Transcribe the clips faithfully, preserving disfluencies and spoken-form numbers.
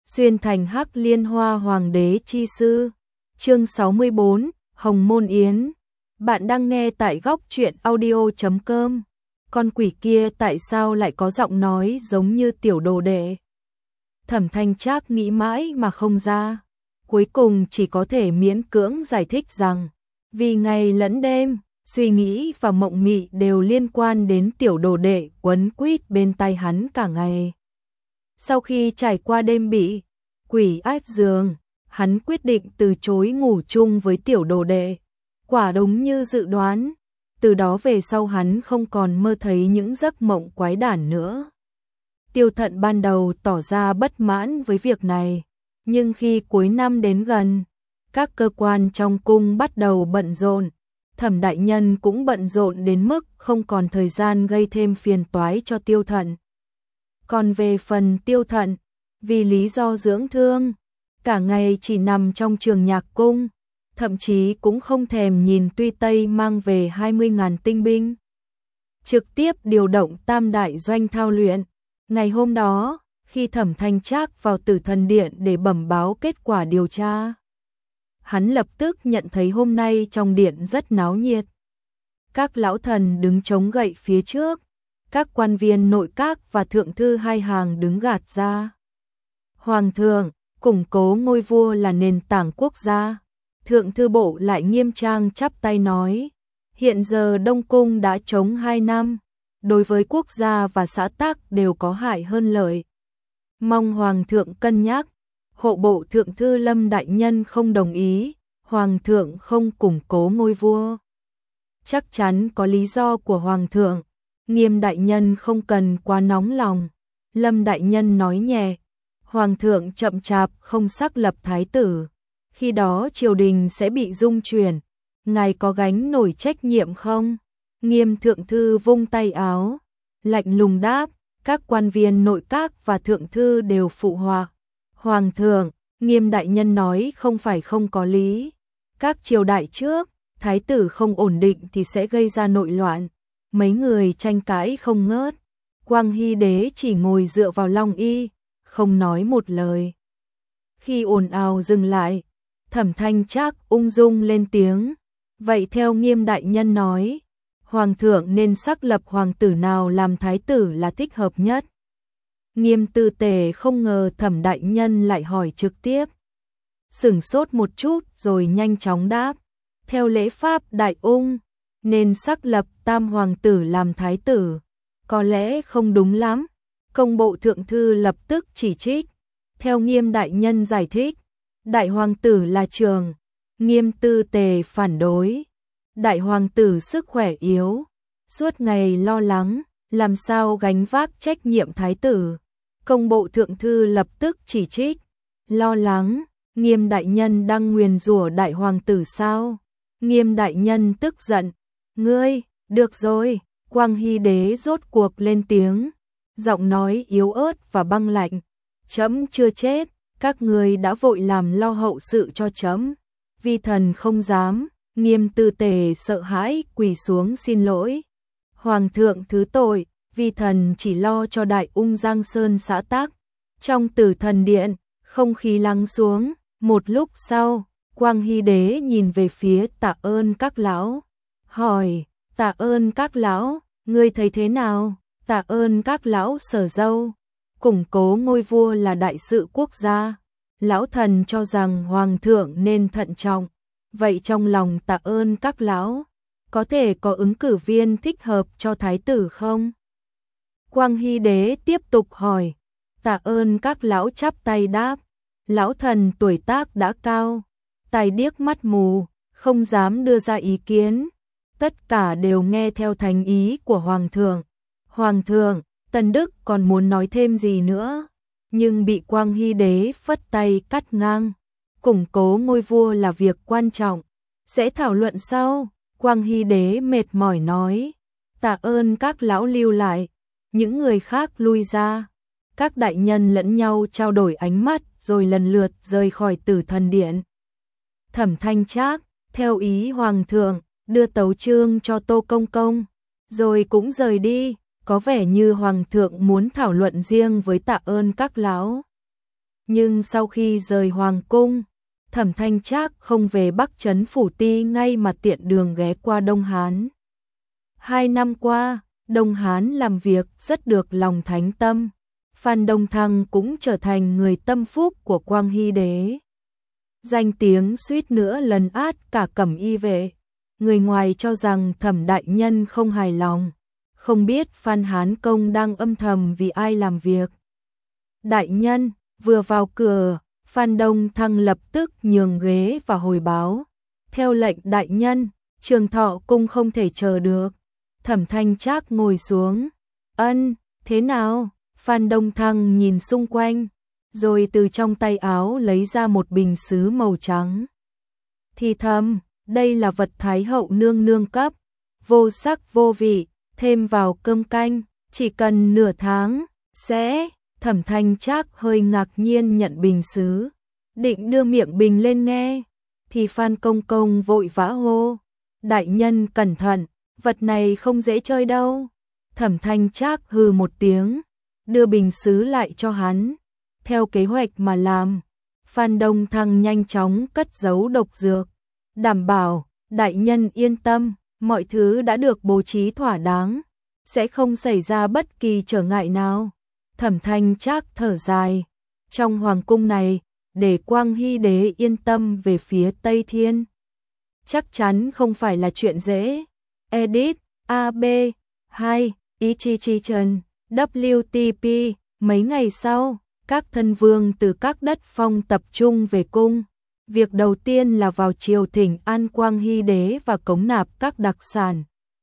Xuyên thành Hắc Liên Hoa Hoàng đế chi sư. Chương sáu mươi bốn, Hồng Môn Yến. Bạn đang nghe tại góc truyện audio chấm com. Con quỷ kia tại sao lại có giọng nói giống như tiểu đồ đệ? Thẩm Thanh Trác nghĩ mãi mà không ra, cuối cùng chỉ có thể miễn cưỡng giải thích rằng, vì ngày lẫn đêm, suy nghĩ và mộng mị đều liên quan đến tiểu đồ đệ quấn quýt bên tai hắn cả ngày. Sau khi trải qua đêm bị quỷ ách giường, hắn quyết định từ chối ngủ chung với tiểu đồ đệ. Quả đúng như dự đoán, từ đó về sau hắn không còn mơ thấy những giấc mộng quái đản nữa. Tiêu Thận ban đầu tỏ ra bất mãn với việc này, nhưng khi cuối năm đến gần, các cơ quan trong cung bắt đầu bận rộn, Thẩm đại nhân cũng bận rộn đến mức không còn thời gian gây thêm phiền toái cho Tiêu Thận. Còn về phần Tiêu Thận, vì lý do dưỡng thương, cả ngày chỉ nằm trong trường nhạc cung, thậm chí cũng không thèm nhìn Tuy Tây mang về hai mươi nghìn tinh binh. Trực tiếp điều động tam đại doanh thao luyện. Ngày hôm đó, khi Thẩm Thanh Trác vào Tử Thần Điện để bẩm báo kết quả điều tra, hắn lập tức nhận thấy hôm nay trong điện rất náo nhiệt. Các lão thần đứng chống gậy phía trước, các quan viên nội các và thượng thư hai hàng đứng gạt ra. Hoàng thượng, củng cố ngôi vua là nền tảng quốc gia. Thượng thư bộ lại nghiêm trang chắp tay nói, hiện giờ Đông Cung đã trống hai năm, đối với quốc gia và xã tắc đều có hại hơn lợi. Mong Hoàng thượng cân nhắc. Hộ bộ thượng thư Lâm đại nhân không đồng ý, Hoàng thượng không củng cố ngôi vua. Chắc chắn có lý do của Hoàng thượng, Nghiêm đại nhân không cần quá nóng lòng. Lâm đại nhân nói nhẹ, Hoàng thượng chậm chạp không xác lập thái tử, khi đó triều đình sẽ bị rung chuyển, ngài có gánh nổi trách nhiệm không? Nghiêm thượng thư vung tay áo, lạnh lùng đáp, các quan viên nội các và thượng thư đều phụ họa. Hoàng thượng, Nghiêm đại nhân nói không phải không có lý. Các triều đại trước, thái tử không ổn định thì sẽ gây ra nội loạn. Mấy người tranh cãi không ngớt. Quang Hy đế chỉ ngồi dựa vào long y, không nói một lời. Khi ồn ào dừng lại, Thẩm Thanh Trác ung dung lên tiếng. Vậy theo Nghiêm đại nhân nói, Hoàng thượng nên xác lập hoàng tử nào làm thái tử là thích hợp nhất? Nghiêm tư tề không ngờ Thẩm đại nhân lại hỏi trực tiếp. Sửng sốt một chút rồi nhanh chóng đáp. Theo lễ pháp đại ung, nên xác lập tam hoàng tử làm thái tử. Có lẽ không đúng lắm. Công bộ thượng thư lập tức chỉ trích. Theo Nghiêm đại nhân giải thích, đại hoàng tử là trường. Nghiêm tư tề phản đối. Đại hoàng tử sức khỏe yếu, suốt ngày lo lắng, làm sao gánh vác trách nhiệm thái tử. Công bộ thượng thư lập tức chỉ trích. Lo lắng, Nghiêm đại nhân đang nguyền rủa đại hoàng tử sao? Nghiêm đại nhân tức giận. Ngươi, được rồi. Quang Hy đế rốt cuộc lên tiếng, giọng nói yếu ớt và băng lạnh. Trẫm chưa chết, các ngươi đã vội làm lo hậu sự cho trẫm. Vi thần không dám. Nghiêm tư tề sợ hãi quỳ xuống xin lỗi. Hoàng thượng thứ tội, vi thần chỉ lo cho đại ung Giang Sơn xã tắc. Trong Tử Thần Điện, không khí lắng xuống. Một lúc sau, Quang Hy đế nhìn về phía Tạ Ơn các lão, hỏi, Tạ Ơn các lão, ngươi thấy thế nào? Tạ Ơn các lão sở dâu, củng cố ngôi vua là đại sự quốc gia. Lão thần cho rằng Hoàng thượng nên thận trọng. Vậy trong lòng Tạ Ơn các lão, có thể có ứng cử viên thích hợp cho thái tử không? Quang Hy đế tiếp tục hỏi. Tạ Ơn các lão chắp tay đáp. Lão thần tuổi tác đã cao, tài điếc mắt mù, không dám đưa ra ý kiến. Tất cả đều nghe theo thành ý của Hoàng thượng. Hoàng thượng, Tần Đức còn muốn nói thêm gì nữa, nhưng bị Quang Hy đế phất tay cắt ngang. Củng cố ngôi vua là việc quan trọng, sẽ thảo luận sau. Quang Hy đế mệt mỏi nói. Tạ ơn các lão lưu lại, những người khác lui ra. Các đại nhân lẫn nhau trao đổi ánh mắt rồi lần lượt rời khỏi Tử Thần Điện. Thẩm Thanh Trác theo ý Hoàng thượng đưa tấu chương cho Tô Công Công, rồi cũng rời đi. Có vẻ như Hoàng thượng muốn thảo luận riêng với Tạ ơn các lão. Nhưng sau khi rời Hoàng Cung, Thẩm Thanh Trác không về Bắc Trấn Phủ Ti ngay mà tiện đường ghé qua Đông Hán. Hai năm qua, Đông Hán làm việc rất được lòng thánh tâm. Phan Đông Thăng cũng trở thành người tâm phúc của Quang Hy Đế. Danh tiếng suýt nữa lấn át cả Cẩm Y vệ. Người ngoài cho rằng Thẩm đại nhân không hài lòng, không biết Phan Hán công đang âm thầm vì ai làm việc. Đại nhân, vừa vào cửa, Phan Đông Thăng lập tức nhường ghế và hồi báo. Theo lệnh đại nhân, Trường Thọ cung không thể chờ được. Thẩm Thanh Trác ngồi xuống. Ân, thế nào? Phan Đông Thăng nhìn xung quanh, rồi từ trong tay áo lấy ra một bình sứ màu trắng. Thì thầm, đây là vật Thái hậu nương nương cấp, vô sắc vô vị, thêm vào cơm canh, chỉ cần nửa tháng, sẽ... Thẩm Thanh Trác hơi ngạc nhiên nhận bình sứ, định đưa miệng bình lên nghe, thì Phan Công Công vội vã hô. Đại nhân cẩn thận, vật này không dễ chơi đâu. Thẩm Thanh Trác hừ một tiếng, đưa bình sứ lại cho hắn. Theo kế hoạch mà làm, Phan Đông Thăng nhanh chóng cất giấu độc dược, đảm bảo, đại nhân yên tâm, mọi thứ đã được bố trí thỏa đáng, sẽ không xảy ra bất kỳ trở ngại nào. Thẩm Thanh Trác thở dài, trong hoàng cung này, để Quang Hy Đế yên tâm về phía Tây Thiên, chắc chắn không phải là chuyện dễ. Edit, A B, hai, Ichichichen, W T P. Mấy ngày sau, các thân vương từ các đất phong tập trung về cung. Việc đầu tiên là vào triều thỉnh an Quang Hy Đế và cống nạp các đặc sản,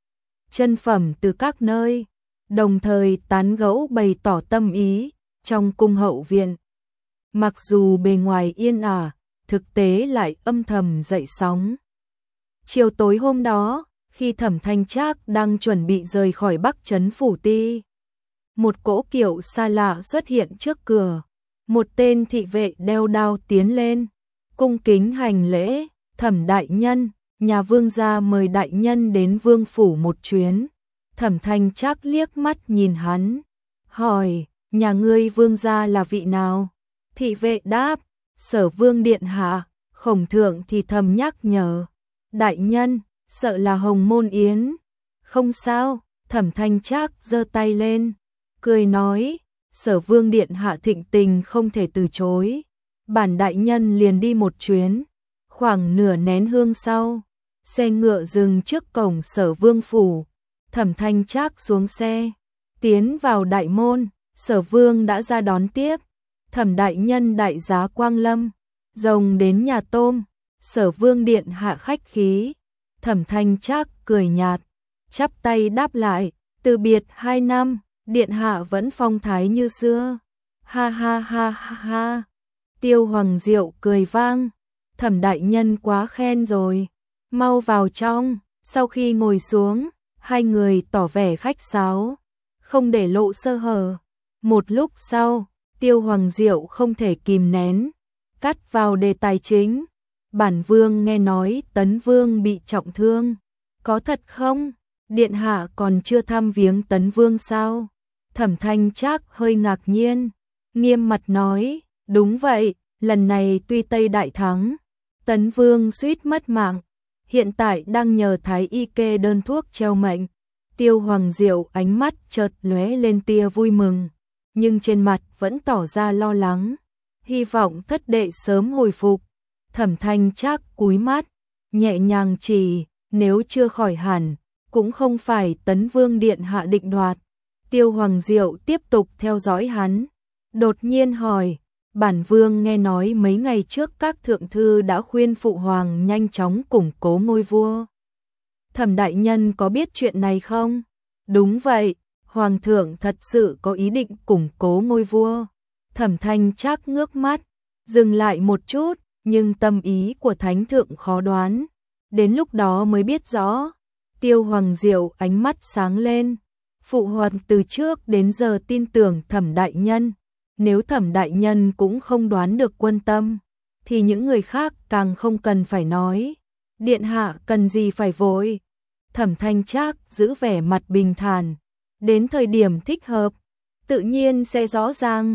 chân phẩm từ các nơi, đồng thời tán gẫu bày tỏ tâm ý. Trong cung hậu viện, mặc dù bề ngoài yên ả, thực tế lại âm thầm dậy sóng. Chiều tối hôm đó, khi Thẩm Thanh Trác đang chuẩn bị rời khỏi Bắc Trấn Phủ Ti, một cỗ kiệu xa lạ xuất hiện trước cửa. Một tên thị vệ đeo đao tiến lên, cung kính hành lễ. Thẩm đại nhân, nhà vương gia mời đại nhân đến vương phủ một chuyến. Thẩm Thanh Trác liếc mắt nhìn hắn, hỏi, nhà ngươi vương gia là vị nào? Thị vệ đáp, Sở Vương điện hạ. Khổng thượng thì thầm nhắc nhở, đại nhân, sợ là Hồng Môn Yến. Không sao. Thẩm Thanh Trác giơ tay lên, cười nói, Sở Vương điện hạ thịnh tình không thể từ chối. Bản đại nhân liền đi một chuyến. Khoảng nửa nén hương sau, xe ngựa dừng trước cổng Sở Vương phủ. Thẩm Thanh Trác xuống xe, tiến vào đại môn. Sở Vương đã ra đón tiếp. Thẩm đại nhân đại giá quang lâm, rồng đến nhà tôm. Sở Vương điện hạ khách khí. Thẩm Thanh Trác cười nhạt, chắp tay đáp lại, từ biệt hai năm, điện hạ vẫn phong thái như xưa. Ha ha ha ha ha. Tiêu Hoàng Diệu cười vang, Thẩm đại nhân quá khen rồi, mau vào trong. Sau khi ngồi xuống, hai người tỏ vẻ khách sáo, không để lộ sơ hở. Một lúc sau, Tiêu Hoàng Diệu không thể kìm nén, cắt vào đề tài chính. Bản vương nghe nói Tấn Vương bị trọng thương, có thật không? Điện hạ còn chưa thăm viếng Tấn Vương sao? Thẩm Thanh Trác hơi ngạc nhiên, nghiêm mặt nói, đúng vậy, lần này tuy Tây đại thắng, Tấn Vương suýt mất mạng, hiện tại đang nhờ thái y kê đơn thuốc treo mệnh. Tiêu Hoàng Diệu ánh mắt chợt lóe lên tia vui mừng, nhưng trên mặt vẫn tỏ ra lo lắng, hy vọng thất đệ sớm hồi phục. Thẩm Thanh Trác cúi mắt, nhẹ nhàng chỉ, nếu chưa khỏi hẳn, cũng không phải Tấn Vương điện hạ định đoạt. Tiêu Hoàng Diệu tiếp tục theo dõi hắn, đột nhiên hỏi, bản vương nghe nói mấy ngày trước các thượng thư đã khuyên phụ hoàng nhanh chóng củng cố ngôi vua. Thẩm đại nhân có biết chuyện này không? Đúng vậy, hoàng thượng thật sự có ý định củng cố ngôi vua. Thẩm Thanh Trác ngước mắt, dừng lại một chút, nhưng tâm ý của thánh thượng khó đoán, đến lúc đó mới biết rõ. Tiêu Hoàng Diệu ánh mắt sáng lên, phụ hoàng từ trước đến giờ tin tưởng Thẩm đại nhân, nếu Thẩm đại nhân cũng không đoán được quân tâm, thì những người khác càng không cần phải nói. Điện hạ cần gì phải vội. Thẩm Thanh Trác giữ vẻ mặt bình thản, đến thời điểm thích hợp, tự nhiên sẽ rõ ràng.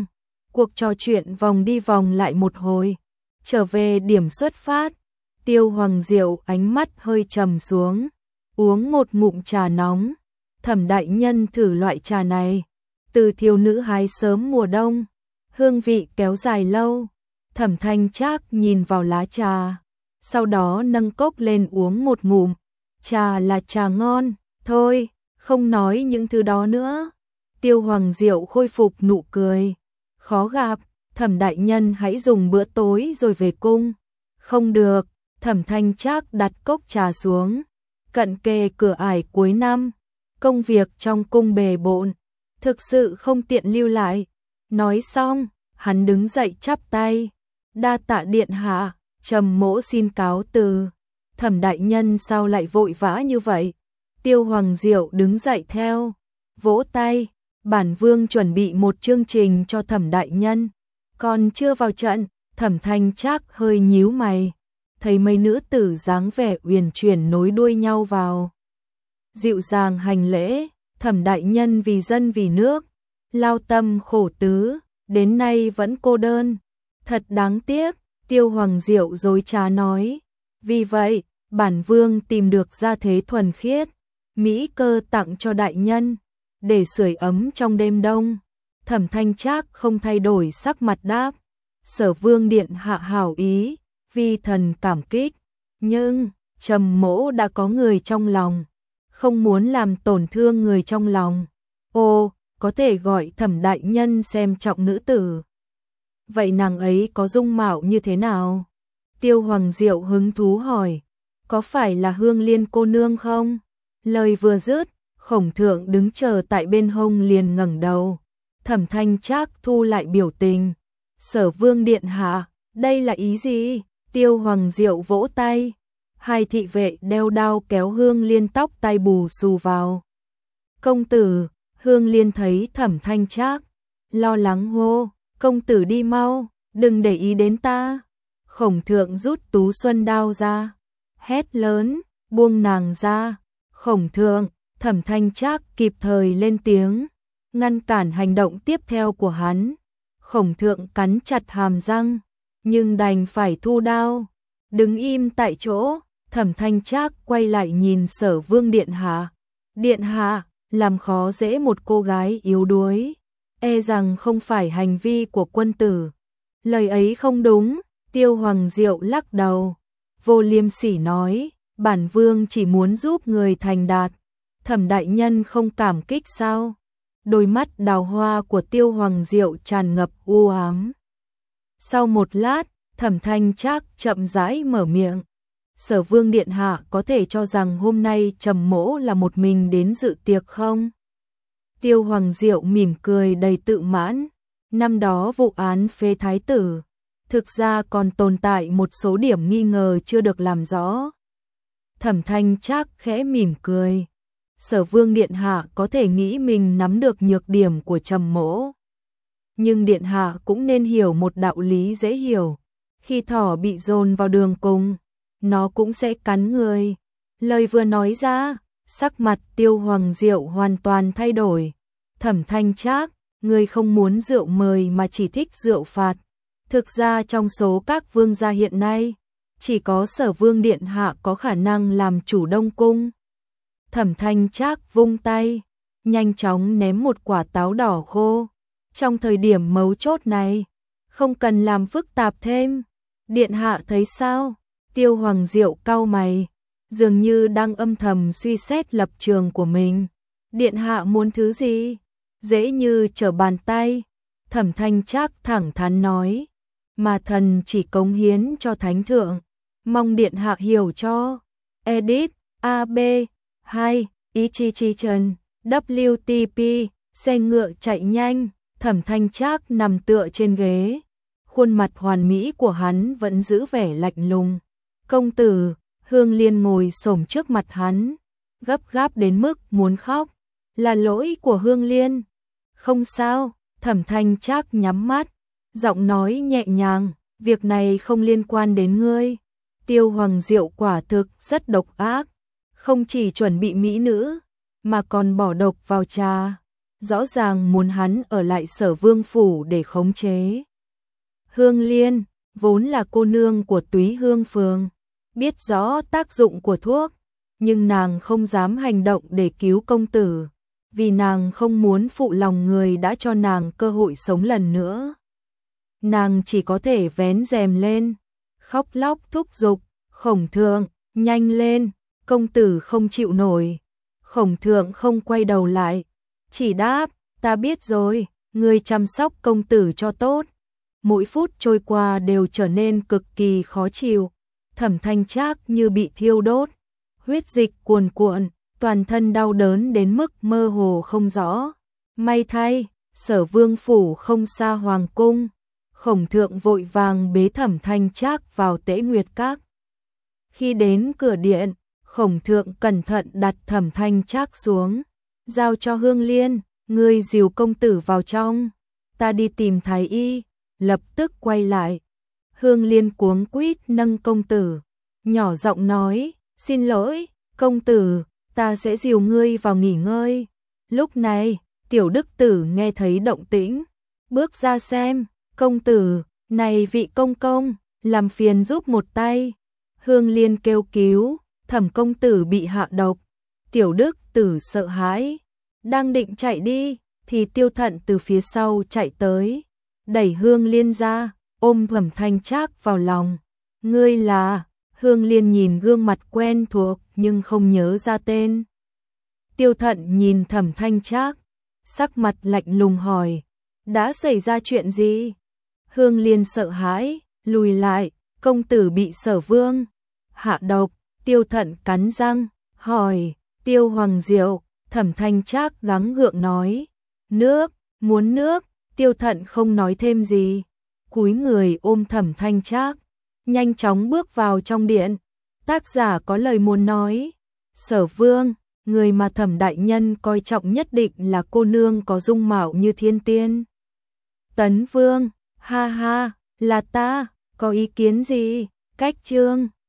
Cuộc trò chuyện vòng đi vòng lại một hồi, trở về điểm xuất phát, Tiêu Hoàng Diệu ánh mắt hơi trầm xuống, uống một ngụm trà nóng. Thẩm đại nhân thử loại trà này, từ thiếu nữ hái sớm mùa đông, hương vị kéo dài lâu. Thẩm Thanh Trác nhìn vào lá trà, sau đó nâng cốc lên uống một ngụm. Trà là trà ngon, thôi, không nói những thứ đó nữa. Tiêu Hoàng Diệu khôi phục nụ cười. Khó gặp, Thẩm đại nhân hãy dùng bữa tối rồi về cung. Không được, Thẩm Thanh Trác đặt cốc trà xuống. Cận kề cửa ải cuối năm, công việc trong cung bề bộn, thực sự không tiện lưu lại. Nói xong, hắn đứng dậy chắp tay. Đa tạ điện hạ, Trầm mỗ xin cáo từ. Thẩm đại nhân sao lại vội vã như vậy? Tiêu Hoàng Diệu đứng dậy theo, vỗ tay. Bản vương chuẩn bị một chương trình cho Thẩm đại nhân, còn chưa vào trận. Thẩm Thanh Trác hơi nhíu mày, thấy mấy nữ tử dáng vẻ uyển chuyển nối đuôi nhau vào, dịu dàng hành lễ. Thẩm đại nhân vì dân vì nước, lao tâm khổ tứ, đến nay vẫn cô đơn, thật đáng tiếc. Tiêu Hoàng Diệu dối trá nói, vì vậy bản vương tìm được gia thế thuần khiết, mỹ cơ tặng cho đại nhân, để sưởi ấm trong đêm đông. Thẩm Thanh Trác không thay đổi sắc mặt đáp, Sở vương điện hạ hảo ý, vi thần cảm kích, nhưng Trầm mỗ đã có người trong lòng, không muốn làm tổn thương người trong lòng. Ô, có thể gọi Thẩm đại nhân xem trọng nữ tử. Vậy nàng ấy có dung mạo như thế nào? Tiêu Hoàng Diệu hứng thú hỏi, có phải là Hương Liên cô nương không? Lời vừa dứt, Khổng Thượng đứng chờ tại bên hông liền ngẩng đầu. Thẩm Thanh Trác thu lại biểu tình. Sở vương điện hạ, đây là ý gì? Tiêu Hoàng Diệu vỗ tay. Hai thị vệ đeo đao kéo Hương Liên tóc tai bù xù vào. Công tử, Hương Liên thấy Thẩm Thanh Trác, lo lắng hô, công tử đi mau, đừng để ý đến ta. Khổng Thượng rút tú xuân đao ra, hét lớn, buông nàng ra. Khổng Thượng, Thẩm Thanh Trác kịp thời lên tiếng, ngăn cản hành động tiếp theo của hắn. Khổng Thượng cắn chặt hàm răng, nhưng đành phải thu đao, đứng im tại chỗ. Thẩm Thanh Trác quay lại nhìn Sở vương điện hạ. Điện hạ, làm khó dễ một cô gái yếu đuối, e rằng không phải hành vi của quân tử. Lời ấy không đúng. Tiêu Hoàng Diệu lắc đầu, vô liêm sỉ nói, bản vương chỉ muốn giúp người thành đạt. Thẩm đại nhân không cảm kích sao? Đôi mắt đào hoa của Tiêu Hoàng Diệu tràn ngập u ám. Sau một lát, Thẩm Thanh Trác chậm rãi mở miệng. Sở vương điện hạ có thể cho rằng hôm nay Trầm mỗ là một mình đến dự tiệc không? Tiêu Hoàng Diệu mỉm cười đầy tự mãn. Năm đó vụ án phế thái tử, thực ra còn tồn tại một số điểm nghi ngờ chưa được làm rõ. Thẩm Thanh Trác khẽ mỉm cười. Sở vương điện hạ có thể nghĩ mình nắm được nhược điểm của Trầm mỗ, nhưng điện hạ cũng nên hiểu một đạo lý dễ hiểu. Khi thỏ bị dồn vào đường cùng, nó cũng sẽ cắn người. Lời vừa nói ra, sắc mặt Tiêu Hoàng Diệu hoàn toàn thay đổi. Thẩm Thanh Trác, người không muốn rượu mời mà chỉ thích rượu phạt. Thực ra trong số các vương gia hiện nay, chỉ có Sở vương điện hạ có khả năng làm chủ Đông cung. Thẩm Thanh Trác vung tay, nhanh chóng ném một quả táo đỏ khô. Trong thời điểm mấu chốt này, không cần làm phức tạp thêm. Điện hạ thấy sao? Tiêu Hoàng Diệu cau mày, dường như đang âm thầm suy xét lập trường của mình. Điện hạ muốn thứ gì? Dễ như trở bàn tay. Thẩm Thanh Trác thẳng thắn nói, mà thần chỉ cống hiến cho thánh thượng, mong điện hạ hiểu cho. Edit a bê hai ý chi chi trần vê tê pê xe ngựa chạy nhanh. Thẩm Thanh Trác nằm tựa trên ghế, khuôn mặt hoàn mỹ của hắn vẫn giữ vẻ lạnh lùng. Công tử, Hương Liên ngồi xổm trước mặt hắn, gấp gáp đến mức muốn khóc. Là lỗi của Hương Liên. Không sao. Thẩm Thanh Trác nhắm mắt, giọng nói nhẹ nhàng, việc này không liên quan đến ngươi. Tiêu Hoàng Diệu quả thực rất độc ác, không chỉ chuẩn bị mỹ nữ, mà còn bỏ độc vào trà. rõ ràng muốn hắn ở lại Sở Vương phủ để khống chế. Hương Liên, vốn là cô nương của Túy Hương Phường, biết rõ tác dụng của thuốc, nhưng nàng không dám hành động để cứu công tử, vì nàng không muốn phụ lòng người đã cho nàng cơ hội sống lần nữa. Nàng chỉ có thể vén rèm lên, khóc lóc thúc giục, Khổng Thượng, nhanh lên, công tử không chịu nổi. Khổng Thượng không quay đầu lại, chỉ đáp, ta biết rồi, ngươi chăm sóc công tử cho tốt. Mỗi phút trôi qua đều trở nên cực kỳ khó chịu, Thẩm Thanh Trác như bị thiêu đốt, huyết dịch cuồn cuộn, toàn thân đau đớn đến mức mơ hồ không rõ. May thay, Sở Vương phủ không xa hoàng cung, Khổng Thượng vội vàng bế Thẩm Thanh Trác vào Tễ Nguyệt Các. Khi đến cửa điện, Khổng Thượng cẩn thận đặt Thẩm Thanh Trác xuống, giao cho Hương Liên, ngươi dìu công tử vào trong, ta đi tìm thái y. Lập tức quay lại, Hương Liên cuống quýt nâng công tử, nhỏ giọng nói, xin lỗi, công tử, ta sẽ dìu ngươi vào nghỉ ngơi. Lúc này, Tiểu Đức Tử nghe thấy động tĩnh, bước ra xem, công tử, này vị công công, làm phiền giúp một tay. Hương Liên kêu cứu, Thẩm công tử bị hạ độc. Tiểu Đức Tử sợ hãi, đang định chạy đi, thì Tiêu Thận từ phía sau chạy tới, đẩy Hương Liên ra, ôm Thẩm Thanh Trác vào lòng. Ngươi là? Hương Liên nhìn gương mặt quen thuộc nhưng không nhớ ra tên. Tiêu Thận nhìn Thẩm Thanh Trác, sắc mặt lạnh lùng hỏi, đã xảy ra chuyện gì? Hương Liên sợ hãi, lùi lại, công tử bị Sở Vương hạ độc. Tiêu Thận cắn răng, hỏi, Tiêu Hoàng Diệu. Thẩm Thanh Trác gắng gượng nói, nước, muốn nước. Tiêu Thận không nói thêm gì, cúi người ôm Thẩm Thanh Trác, nhanh chóng bước vào trong điện. Tác giả có lời muốn nói, Sở Vương, người mà Thẩm đại nhân coi trọng nhất định là cô nương có dung mạo như thiên tiên. Tấn Vương, ha ha, là ta, có ý kiến gì? Cách chương